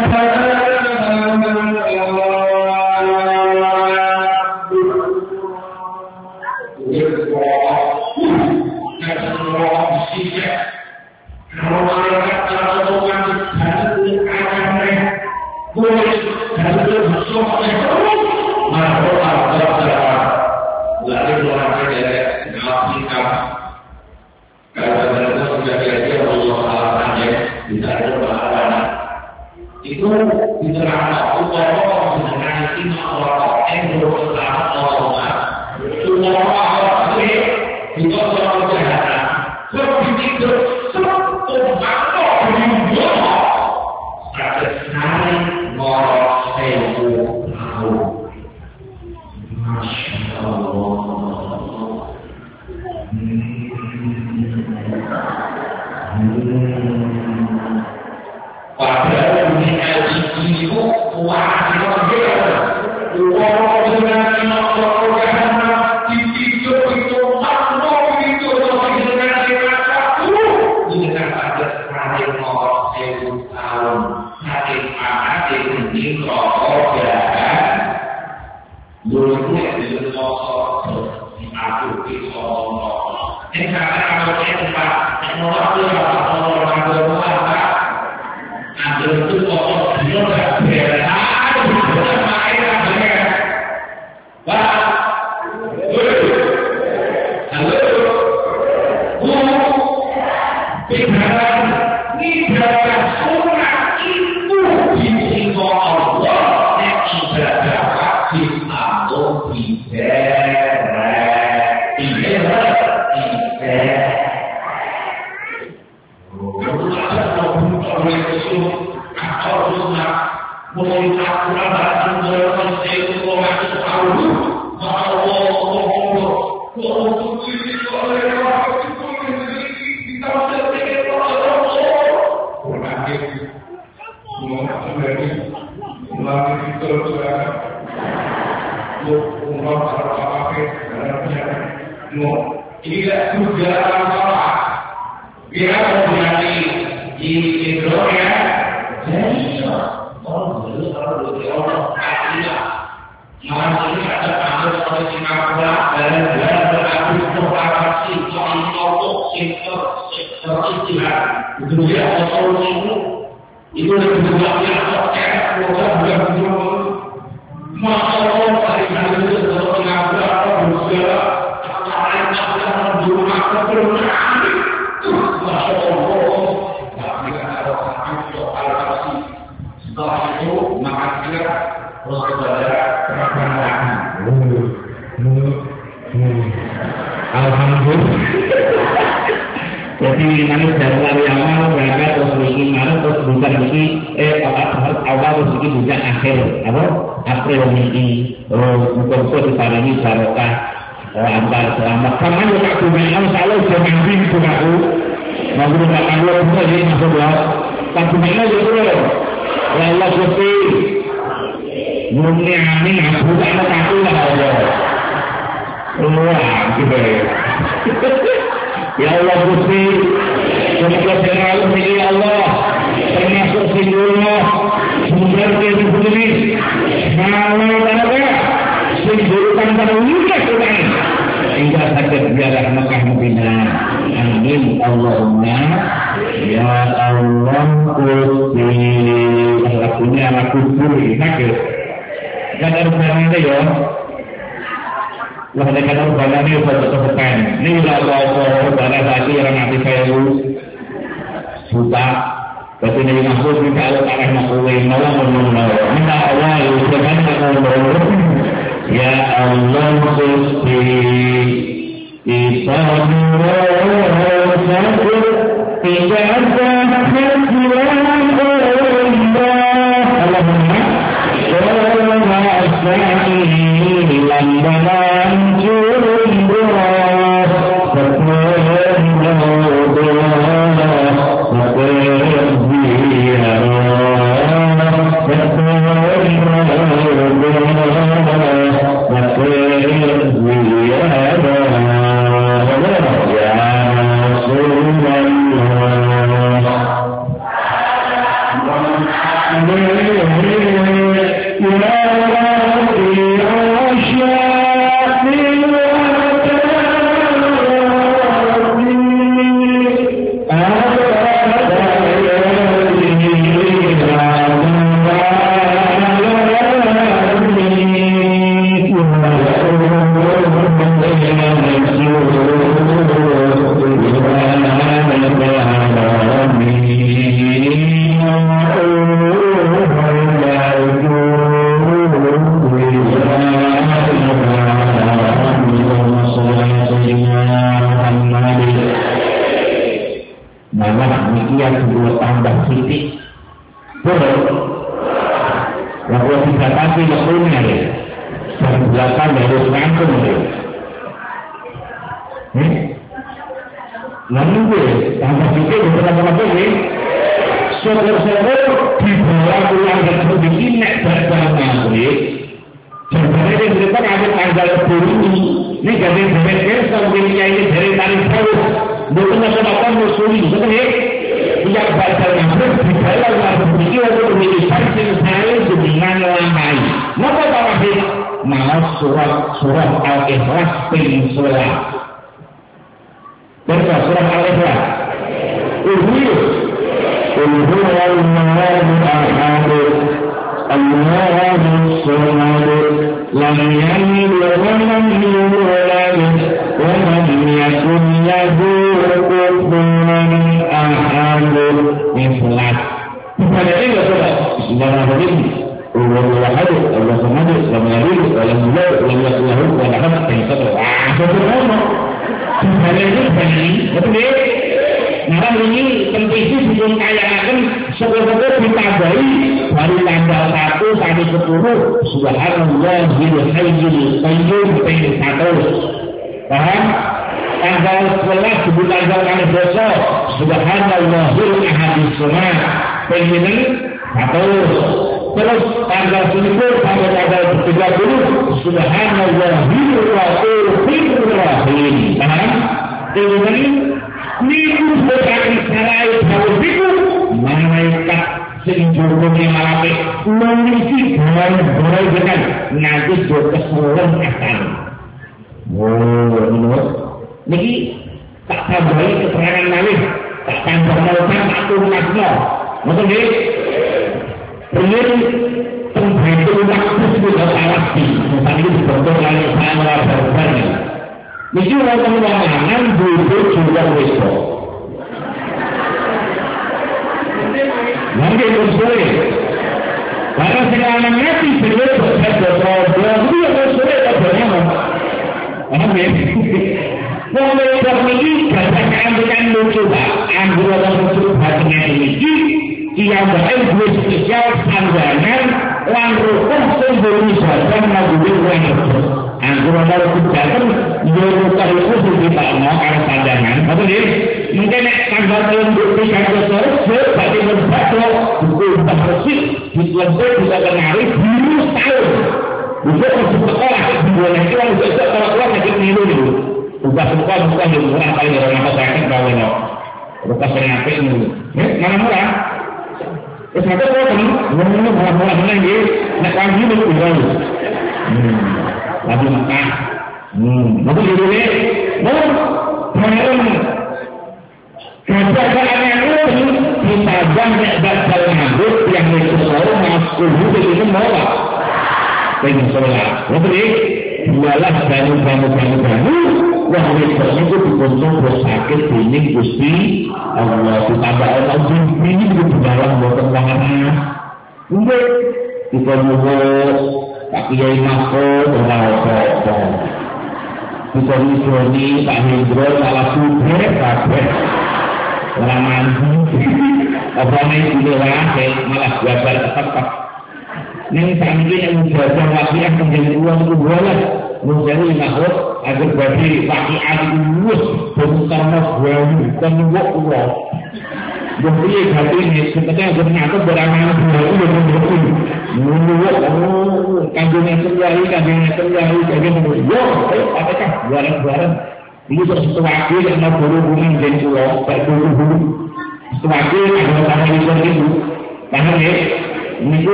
Yeah.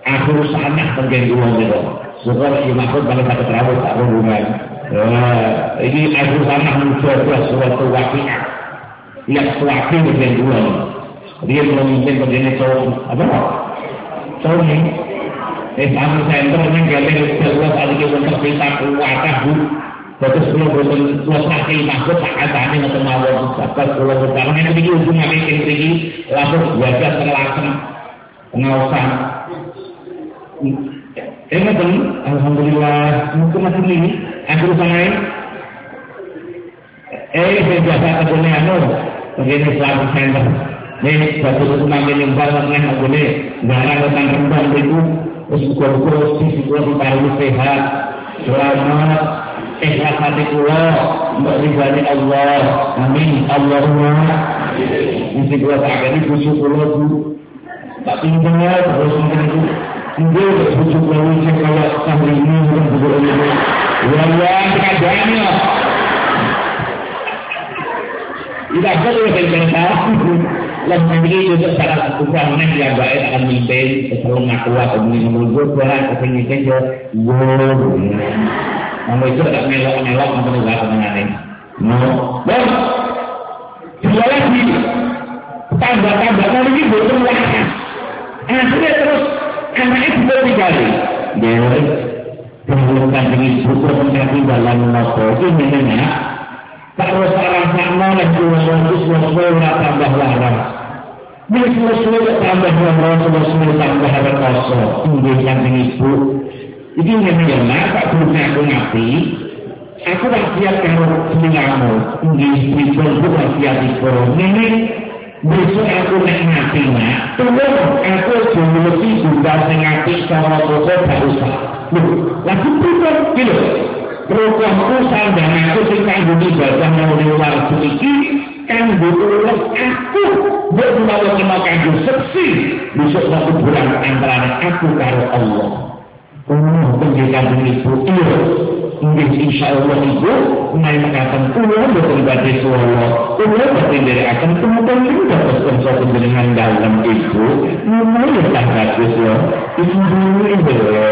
Aku sanak pengen uang itu. Syukur si Mahfud kalau tak terawih tak hubungan. Ini aku sanak mencoba suatu wakiah yang wakil pengen uang. Dia memimpin pengen cowok apa? Cowok ni. Islamic Center ni kalian berdua kali kita terpita kuatah bu. Betul sebelum betul wakil Mahfud tak ada ni macam awal. Sebab kalau sekarang yang begini hubungan ini langsung biasa terlaksana pengawasan. Betul, alhamdulillah. Mungkin masih ini. Aku sangat. Biasa kemudian begini Islamic Center. Ini satu semakin yang banyak yang boleh barang tentang rembang itu. Usul-usul sisi-sisi baru sehat, selamat, ikhlas hati kula, beribadah Allah. Amin. Allahumma. Sisi kula tak ada di bujuk kula tu. Tak tinggal terus itu. Dia bujuk lalu kalau sambil ini dan bujuk ini. Ya kerajanya. Tidak perlu bercerita. Lebih begini juga salah satu orang yang baik akan mimpin selalu ngaku atau menurut Tuhan akan mimpin je. Namun itu tak melok-melok untuk negara mengenai. Dan dia lagi tambah-tambah kali ini betul lah. Akhirnya terus anak itu berkali. Dia menggunakan jenis buku menjadi dalam nopo ini namanya. Kalau seorang sama dan semua tambah larang. Ini semua tambah larang, semua tambah rekoso. Tinggi yang ibu. Jadi memang tak punya aku ngerti. Aku tak siap kalau selingamu. Tinggi ibu bukan siap ibu. Ini besok aku nak ngerti nak. Tolong aku jumlah juga ngerti sama pokok tak usah. Lagi pun gitu. Rokokku dan aku singkang budi badan mau luar sedikit kan butuh aku bermula kemakan seksi besok satu bulan antara aku karo Allah. Penjagaan ibu itu mungkin insya Allah ibu naik mengatakan Allah berpribadi Allah Allah berpribadi akan kemudian juga berkonsol dengan dalam ibu mulai tak bagus ya ibu dulu ibu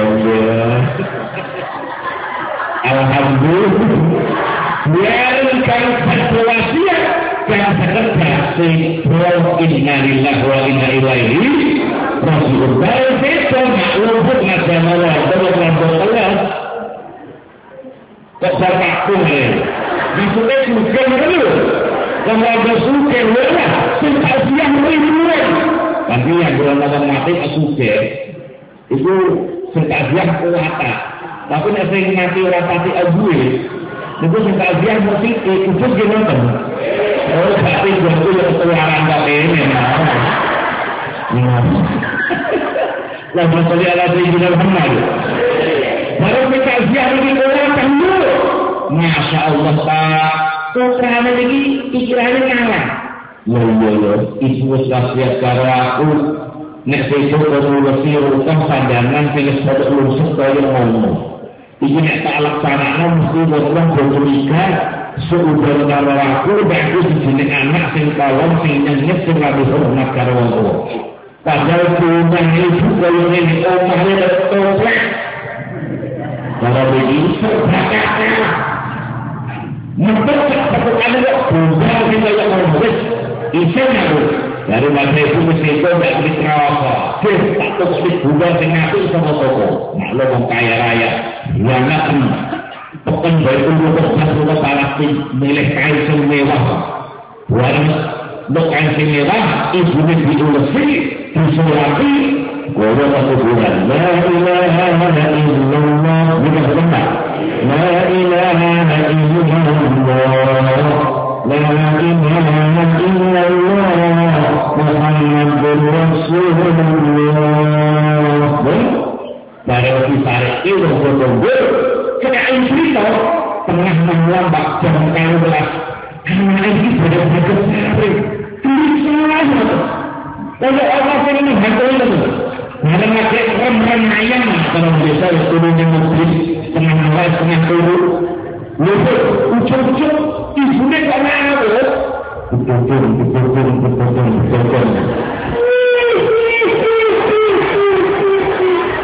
alhamdulillah. Biarkan satu wasiat yang bekerja sehingga inna lillahi wa inna ilaihi raji'un. Dari situ maklum ngajak Allah terus kelas. Kok bertakung ya? Maksudnya suka dulu. Kalau ada suka lah, cinta siang ribuan. Tapi yang berlaku mati suka itu cinta siang kuat. Tapi nak sering mati orang pasti abuih. Itu suka dia mesti ikut gimana? Oh, tapi jauh yang keluaran tak ini. Lalu saya lagi di dalam mana? Baru kita ziarah di orang tangguh. Masya Allah Pak. Kerana lagi pikirannya ngalah. Ya. Ibu wasiat cara aku. Nek besok kalau wasiat pandangan pilih satu unsur kaya ngomong. Ini nak tak laksanakan mesti orang bercerita seudara karo aku dan aku sejenis anak sing kalong sing nyenyet sing lebih hormat karo aku. Padahal rumah itu kalau ini rumahnya tertoplak. Kalau begitu berkata mempercak pertukaran kok bukan kita yang berbes isinya bu. Dari masa itu mesti itu tak diterasa. Tak tahu dibuat dengan itu sama toko. Maklum orang kaya raya. Yang akan pekan baik untuk berkata Palestin milik kain semewah. Buat kain semewah ibu negeri ulesi disulati. Gua satu bulan. La ilaha illallah. Bukan benar. La ilaha illallah. La ilaha illallah. Muhammadur Rasulullah. Dari kisah itu betul-betul kena cerita tengah melambak jam 12 karena ini benar-benar sehari tulisan kalau Allah ini hantu itu ada pakai rem ayam kalau biasa turun di mobil tengah malam tengah turun lupa ucap-ucap ibunya karena apa betul-betul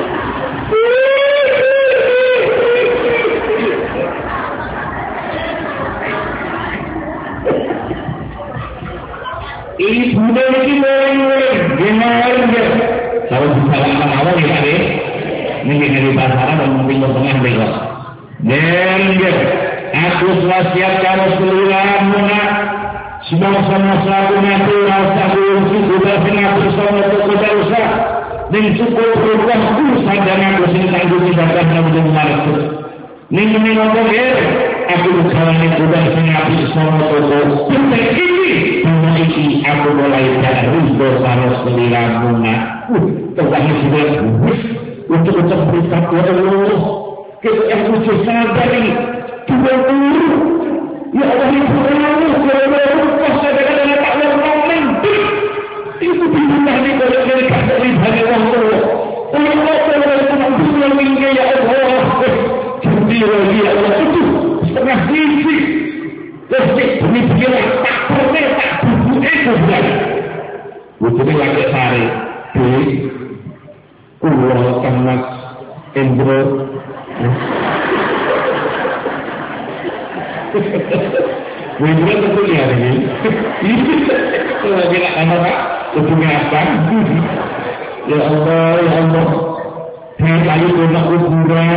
kalau disalahkan awal ya Pak ini dari pasaran dan mungkin tengah mereka dan aku wasiat kalau seluruh munak semua saku nanti rasa kursi sudah sengaja sama toko usah dan cukup berubah usaha dan aku sintang tidak akan mendengar ini ngomong aku berjalan sudah sengaja sama toko ini aku mulai dari dosa seluruh munak terwahyu sudah untuk berita Allah kita yang lucu sadari dua guru ya Allah itu Allah kuasa dengan tak orang itu bimbingan ini kalau mereka dari banyak orang tua Allah Allah minggu ya Allah jadi ya Allah itu setengah sisi terus ini dia tak boleh tak buku itu bukan bukunya lagi sari di Allah Mas Endro Wibra betul ya ini lagi nak anak punya apa ya Allah saya kali tu nak kuburan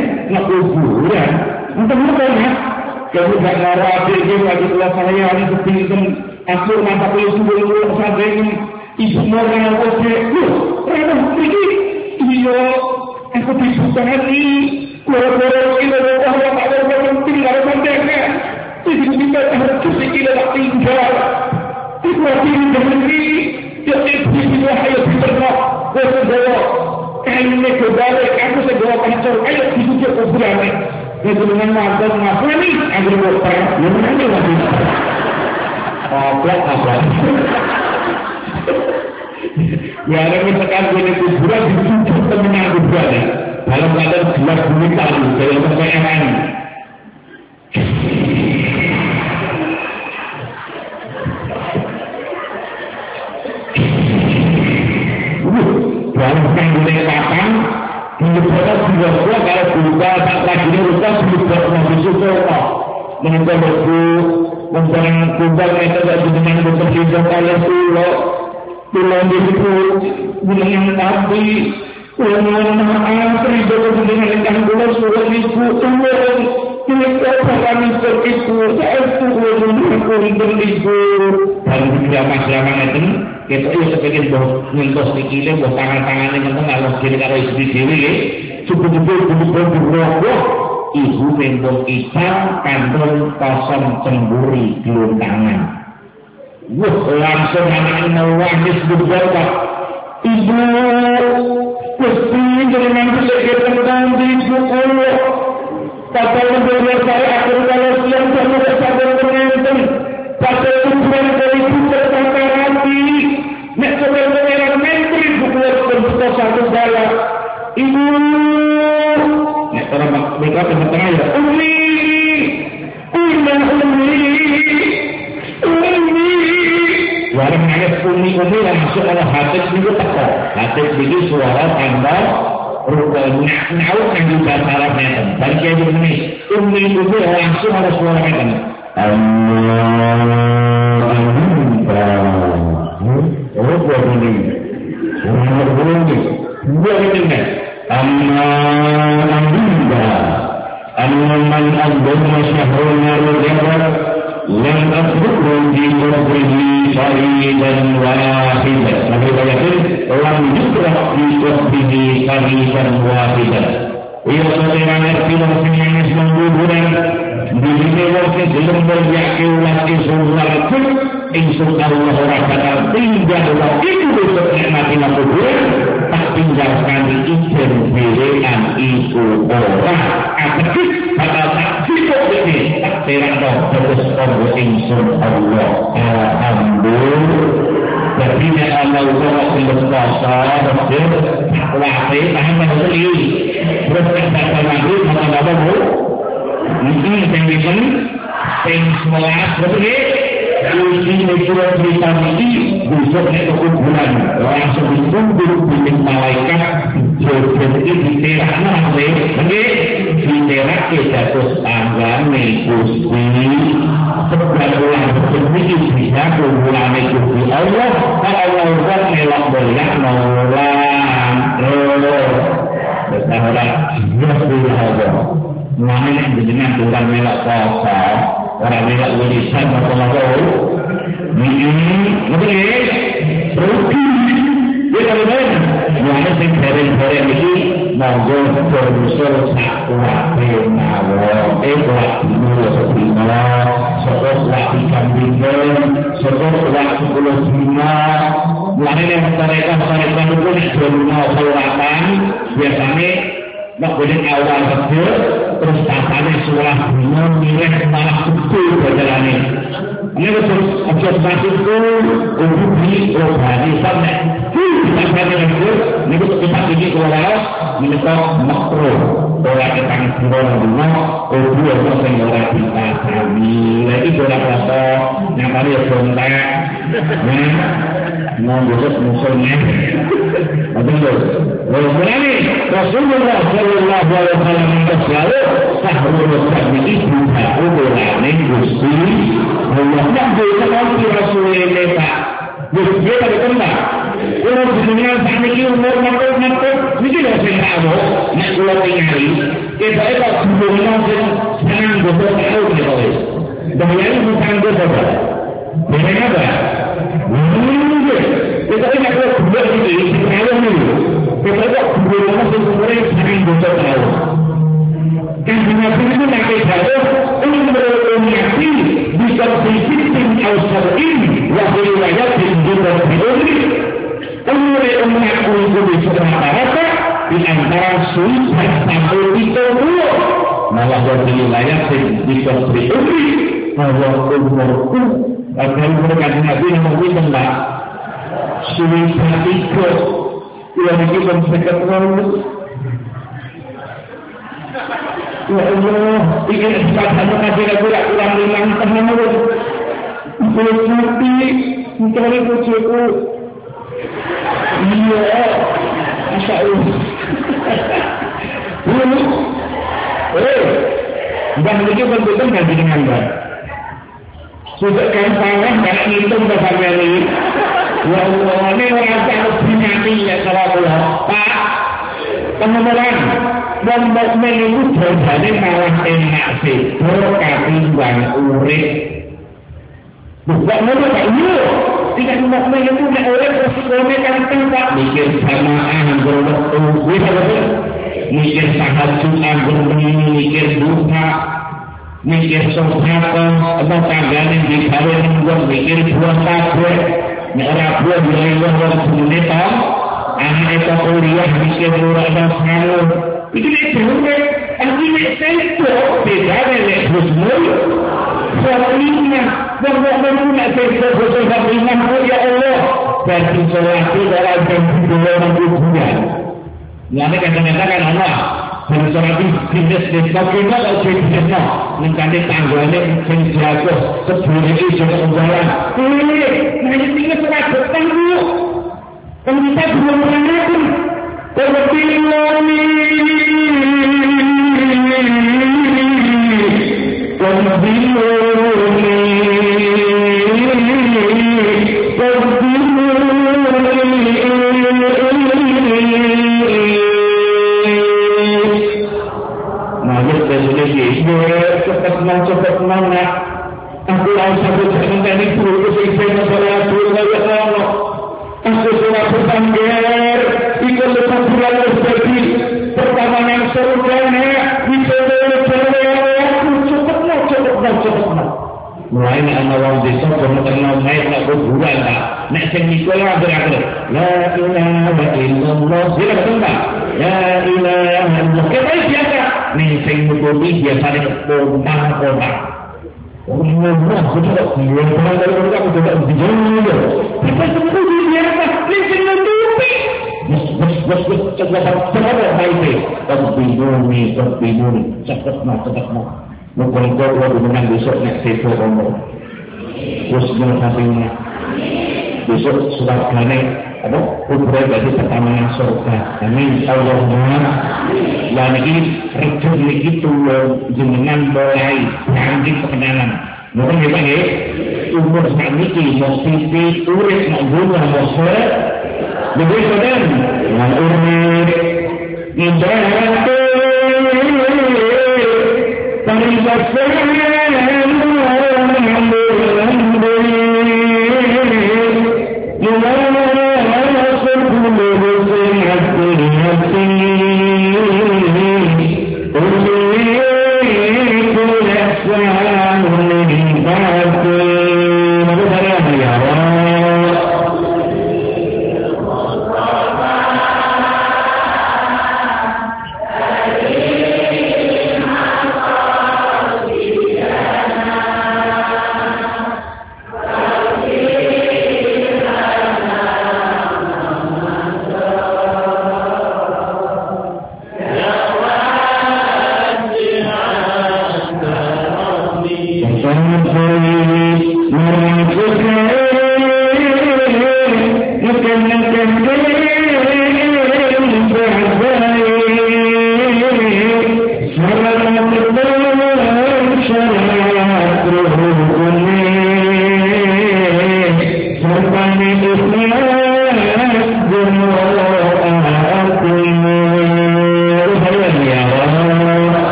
untuk apa ya kalau tak ngarah dia lagi kelas saya ini seperti aku mata kuliah sebelum sampai ini ibu orang aku rana pergi iya aku dibutuhkan ini kura-kura ini orang tak ada penting kalau pentingnya jadi kita harus kita tak tinggal itu hati ini jadi kita ayo kita berdoa kayaknya kebalik aku segera kacau ayo kita kuburan itu dengan maaf ini agar berperang dengan ini lagi apa ya ada misalkan ini kuburan ditutup temenang kuburan dalam keadaan gelap bumi tadi dalam keadaan dalam keadaan kapan dibuat juga kalau buka tak lagi rusak dibuat masih suka mengenai buku mengenai kuburan itu dari dengan bersihkan oleh pulau itu dengan tapi pulau maaf terjadi dengan ikan pulau surat itu turun kita akan itu saya turun itu dan tidak masalah itu kita itu sebagai mentos dikile buat tangan yang kalau kiri kalau istri diri cukup berroboh ibu membong ikan kandung kosong cemburi belum tangan langsung anak nangis berdoa ibu pasti dengan sedikit tentang di sekolah kata ibu saya akan kalau siang sama sabar penonton kata tujuan dari kita sampai hati nak sebenarnya menteri bukan bentuk satu gala ibu nak orang mereka tengah ya umi warna nangis umi langsung ada hati itu tekok hati itu suara tambah rupanya nauk yang juga salah neten dan kayak begini umi itu langsung ada suara neten oh buat ini buat ini man abdul syahruna rujabah yang terburuk di kuburihi syaridan wahidan Nabi bayakin lam yukrah di kuburihi syaridan wahidan ia seorang ngerti dan senyangis mengkuburan di sini waktu belum berjaki ulang isullah pun insya Allah rakyat tinggal waktu itu besok nikmati kuburan tak tinggalkan izin pilihan itu orang aktif bakal tak cukup ini tak terak dong terus Allah insya Allah alhamdulillah jadi Allah Allah untuk kuasa betul wakil tahan betul terus kata lagi maka apa bu ini yang semuanya betul uji mencuri cerita ini besoknya kekuburan langsung ditunduk dengan malaikat jadi diterak nanti diterak kita terus tanggane Gusti sebulan berikut bisa kumpulan Gusti Allah kalau Allah melok boleh nolak orang Allah. Mengenai dengan bukan melak apa, orang melak wirisan apa tahu. Ini rugi. Dia kalau mana sih bareng-bareng ini monggo berusul sakuate mawon buat dino sedina sokos lagi kambingen sokos lagi 10 dina mulane nek mereka itu nek dino selatan biasanya nek boleh awal betul terus tatane sulah dino mirip malah betul berjalane ini betul objek masuk itu ubi obati sampai sampai itu ini kita ini keluar menikah makro orang ketang kurang rumah ubi orang yang orang kita kami lagi orang apa yang kali ya kontak mau besok musuhnya betul mulai Rasulullah Shallallahu Alaihi Wasallam berkata sahrul sabi itu berani gusti Allah yang berkata Rasulullah Pak dia tak kenal kalau dunia saat ini umur makhluk ini dah sengaja nak keluar tinggali kita itu dunia senang betul tahu ni boleh dah yang bukan betul dengan apa kita ini nak keluar ini sengaja ni kita itu dunia senang betul tahu kan dunia itu nak kita ini beruniati bisa bersihin awsar ini wahai rakyat juga diurus kemudian mengaku itu rata-rata di antara sulit sampai itu dulu malah dari wilayah di konflik bahwa umurku akan berkata Nabi yang mungkin tentang sulit itu yang ini konflik ya Allah ingin sepatahnya kasih kurang limang tahun belum mati mencari kucingku iya Masya Allah dan begitu bentuknya ganti dengan baik sudah kan pangan dan hitung bersama ini ya Allah ini orang harus dinyati ya salah Allah Pak teman-teman dan mukmin itu berjadi malah enak sih ketimbang urip bukan mana tak iya tidak mukmin itu nak urip resikonya kantong tak mikir jamaah berwaktu bisa betul mikir tahajud mikir duha mikir sedekah atau tanggane di kawin nggon mikir buah kabeh nek ora buah dilawan wong sunita anak itu kuliah mikir ora ada salah itu nek dhewe artine sento beda nek husnul khotimah dan mukmin nek sento husnul khotimah ya Allah berarti selati dalam dalam hubungan ya nek kadang-kadang Allah dan selati bisnis dan bagaimana kalau bisnisnya mencari tangganya yang jatuh sebelum itu juga jalan hanya tinggal seragam tangguh dan kita belum menanyakan aku langsung berjalan dari dulu ke sini masalah dulu lagi kalau aku sudah bertangger ikut lepas bulan terjadi pertamanan surganya bisa aku cepatlah mulai anak orang desa kenal naik nak berbulan tak nak sengikolah berakhir la ilaha illallah dia kata tak la ilaha illallah kita biasa ni sengikolah biasa dia pompa Allah sudah yang pernah dari mereka sudah dijauh kita semua di biasa listen menutupi cepat baik terbingungi cepat mungkin kau menang besok nak sesuai umur Husnul Khatimah besok sudah kane apa kubur dari pertama surga amin Allahumma dan ini rezeki itu jenengan mulai canggih kebenaran mungkin kita ya umur saat ini mesti urip nak guna mesti lebih sedang dengan urip ibadah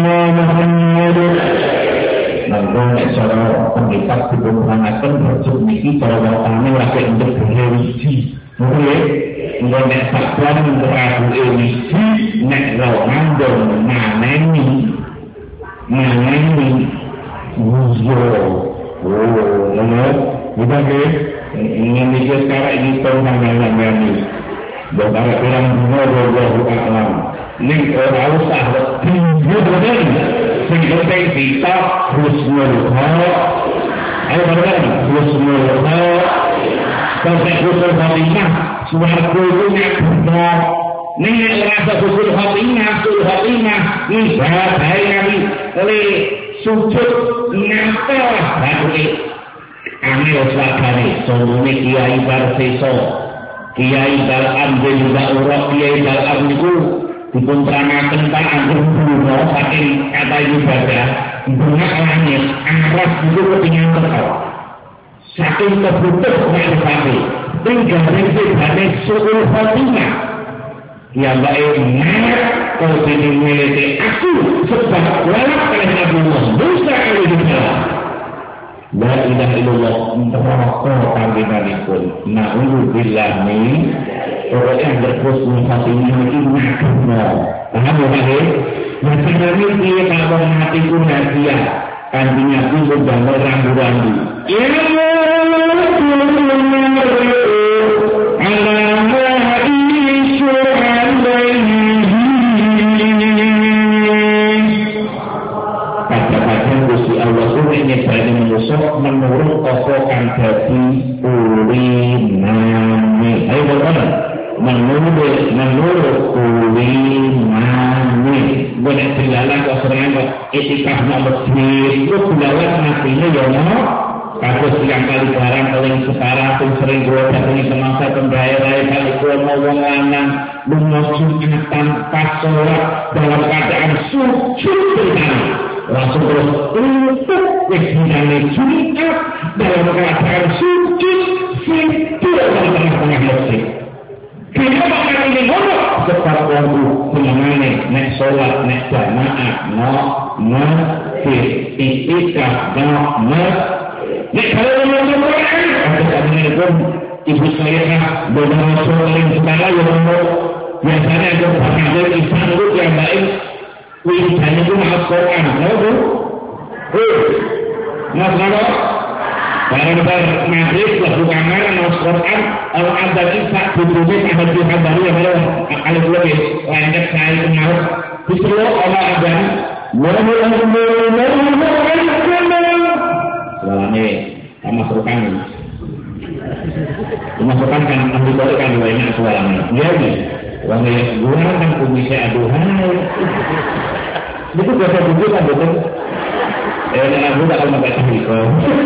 Muhammad. Nanggung nek cara pengikat dipunpanaken berjuk niki cara wetane lagi ndek wiji. Nggih. Nggih nek sakwan rabu wiji nek ro ngandung maneni. Ujo. Oh, kita ingin mikir sekarang ini tentang yang ini. Bapak bilang Allahu a'lam. Ning ora usah tinggi bener. Sing penting kita husnul khatimah. Ayo bareng husnul khatimah. Sampai husnul khatimah swarga itu nek ning rasa husnul khatimah ibadah kami oleh sujud ngapel bae. Angel swagane sungguhne Kiai Barseso Kiai Dal Ambil Ba'urah Kiai Dal Amliku dipun terangaken Pak Agung Bruno saking kata ibadah bunga langit aras itu kepingin teko saking kebutuh maksudnya tinggal dari suul khotimah yang baik kalau ini miliki aku sebab walak oleh Nabi Musa alaihi salam. La ilaha illallah neraka panggenanipun. Na'udzubillah min orang berhusnul khatimah iki nakuna. Paham ya Pak? Nah sebenarnya dia kalau mati pun nadia kandinya pun sudah rambu-rambu. Menurut tokokan jadi urinane. Ayo teman-teman, menurut urinane. Boleh dilalah kok sering etikah nomor itu dilalah matinya ya no. Kasus yang kali barang paling setara pun sering gue datang semasa pembayaran kali gue mau wong lanang lunga Jumatan pas sholat dalam keadaan sujud bersama. Langsung terus untuk kegiatan Jumat dalam keadaan sujud tidak tengah-tengah masjid. Kenapa kali ini ngomong? Sebab waktu penyanyi nek sholat nek jamaah no itikaf no nek kalau ngomong Quran ada ibu saya belum sholat segala yang ngomong biasanya ada pakai isan yang baik. Wijanya itu maaf Quran, tahu? Maaf kalau barang-barang maghrib lagu kamar maaf Quran, orang ada kisah tujuhnya ada di baru yang baru alif lebih lanjut saya kenal. Justru orang ada soalnya masukkan kan diberikan banyak soalnya. Jadi orang yang gua kan bisa aduhai. Itu biasa buku kan betul. Aku tak akan pakai tahiko.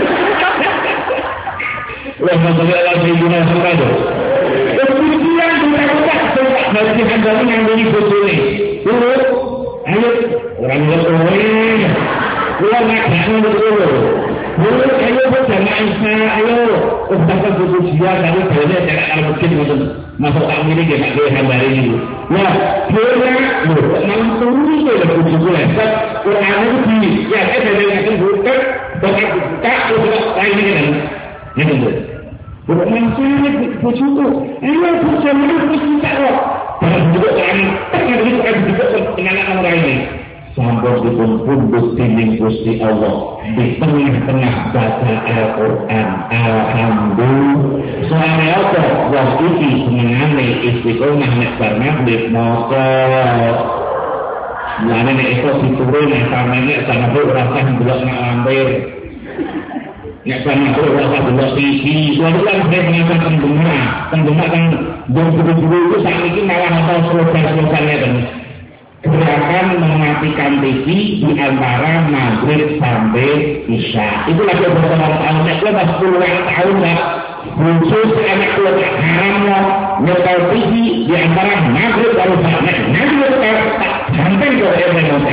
Wah, masalah Allah Sayyidina Muhammad. Kemudian kita dari handal yang beli buku ini. Dulu, ayo orang lain. Pulang nak jangan dulu. Dulu ayo berjamaah Isa, ayo dapat buku dia dari banyak cara al-Bukit betul. Masuk tak ini dia tak boleh handal ini. Nah, dia mampu itu lebih bulan. Quran itu ya ada yang bukan tak untuk lain kan. Ini betul. Bukan saya bujuku. Ayo bersama kita kok. Dalam juga kan kita juga kenal orang ini. Sampai dipun punduk dinding Gusti Allah di tengah-tengah baca Al-Quran. Alhamdulillah. Soalnya apa? Wah ini mengenai istiqomah nek maghrib moga. Mulane nek itu diturun nek samene sanade rasa ndelok nak lampir. Nek sanade rasa ndelok TV. Lalu kan saya mengatakan pendengar kan dulu itu saat ini malah atau slogan-slogannya kan. Gerakan mematikan TV di antara maghrib sampai isya. Itu lagi bersama tahun. Lepas puluhan tahun lah. Khusus anak keluarga haram nyetel TV di antara maghrib baru sampai maghrib sampai ke RMOT.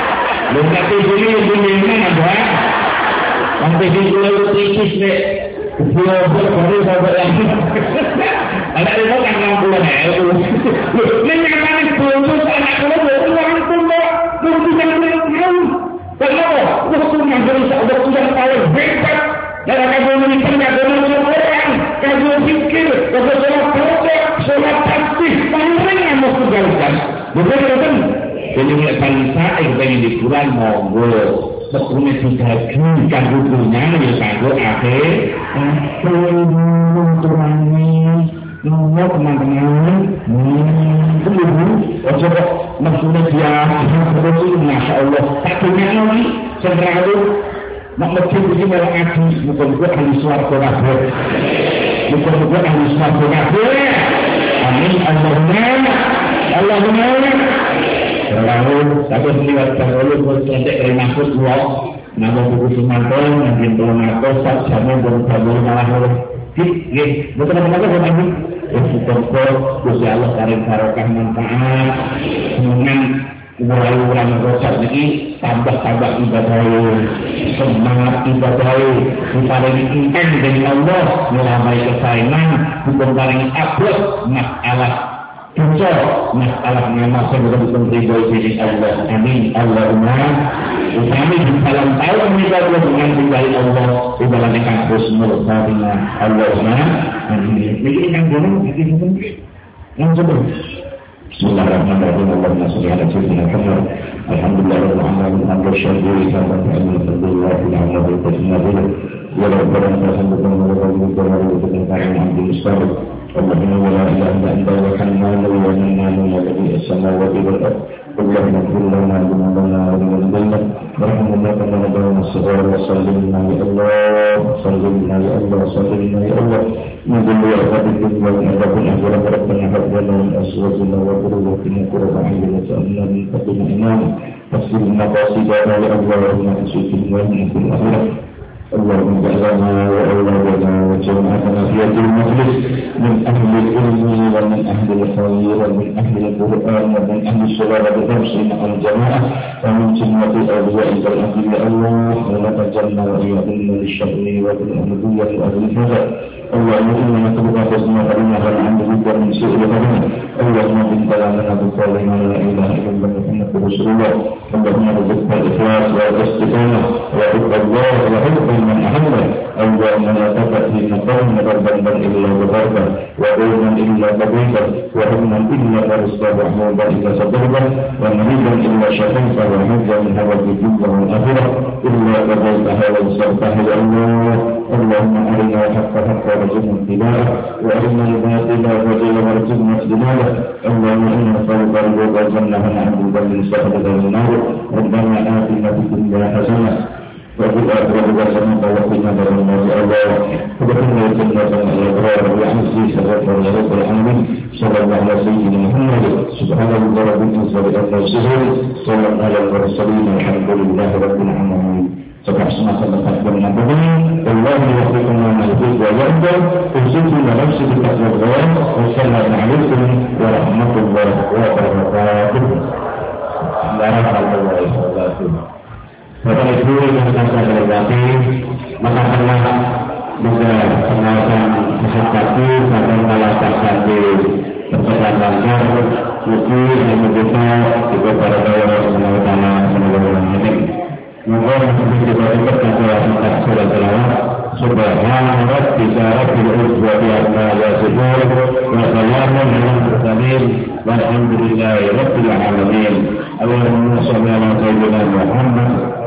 Bukan TV ini yang mana ada? Sampai di pulau tipis deh. Dia baru sampai lagi. Anak itu kan 60.000. Ini nyatanya bonus anak kalau uang itu mau yang tahu. Kenapa? Waktu yang paling hebat. Dalam komunikasinya dengan orang, kamu pikir, kalau sholat pokok, sholat tasbih, paling mesti jalan. Betul. Jadi bangsa yang pengen dikurangi monggo. Pokoknya dibagi kan hukumnya ya kanggo akhir kurangi nomor teman-teman itu ojo kok maksudnya dia terus masya Allah tak punya lagi selalu nak masjid ini malah ngaji bukan ahli swarga kabeh bukan ahli swarga kabeh amin Allahumma lalu tapi lewat dahulu bercandek dari maksud Allah nama buku Sumanto nanti belum aku tak sama belum malah betul teman-teman syukur Gusti Allah karim barokah manfaat dengan urang-urang rosak ini tambah ibadah semangat ibadah diparingi inten dari Allah melamai kesayangan bukan paling abad masalah Contoh, masalah nama sebelum ridho dari Allah. Amin. Allahumma. Kami di dalam tahun ini Allah dengan ridho Allah di dalam kampus Nurul Allahumma. Amin. Jadi yang dulu itu yang sebelum. Bismillahirrahmanirrahim. Allahumma shalli ala sayyidina Muhammad. Alhamdulillahirabbil alamin. Alhamdulillah alhamdulillah alhamdulillah. Ya Rabbana alhamdulillah alhamdulillah. اللهم لا اله الا انت الحنان والمنان الذي السماوات والارض اللهم اغفر لنا ذنوبنا ولوالدينا وارحمنا كما ربنا الصغار وسلمنا يا الله سلمنا يا الله سلمنا يا الله من ذل وعذاب الدنيا وعذاب الاخره ربنا هب لنا من ازواجنا وذرياتنا قرة اعين واجعلنا من تقوم اماما واغفر مقاصدنا يا الله وارحمنا في الدنيا وفي الاخره اللهم اجعلنا واولادنا وجماعتنا في هذا المجلس من اهل العلم ومن اهل الخير ومن اهل القران ومن اهل الصلاه والدرس مع الجماعه ومن جمله اوليائك الانبياء الله ولا تجعلنا واياهم من الشر والامنيه واهل الهدى اللهم انا نسالك حسن خاتمه والحمد لله من سوء الخاتمه اللهم بك لنا بقولنا لا اله الا الله محمد رسول الله اللهم ارزقنا الاخلاص والاستقامه وحب الله وحب من احبه اللهم لا تدع في مقام ذنبا الا غفرته وعلما الا قضيته وهما الا فرجته وحوضا الا صدرته ومريضا الا شفيته وحجا من هوى الدنيا والاخره الا قضيتها وانصرتها يا الله اللهم ارنا الحق حقا وارزقنا اتباعه وارنا الباطل باطلا وارزقنا اجتنابه اللهم انا نسالك رضاك الجنه ونعوذ بك من سخطك النار ربنا اتنا في الدنيا حسنه وفي الآخرة حسنة وقنا عذاب النار الله وادخلنا الجنة مع الأبرار وعزيز الغفور يا رب العالمين صلى الله على سيدنا محمد سبحان الله رب العزة عما يصفون سلام على المرسلين الحمد لله رب العالمين سبحانك اللهم وبحمدك والله يوفقنا ما يحب ويرضى اوصيكم ونفسي بتقوى الله والسلام عليكم ورحمة الله وبركاته. Warahmatullahi wabarakatuh. Bapak Ibu yang saya hormati, maka telah juga pengawasan kesehatan dan pengawasan hati berpesan lancar, suci dan begitu juga para daerah semua seluruh ini. Moga kita berkata tentang surah Al-Alaq. Subhana rabbika rabbil izzati amma yasifun wa salamun alal mursalin walhamdulillahi rabbil alamin. Allahumma shalli ala sayyidina Muhammad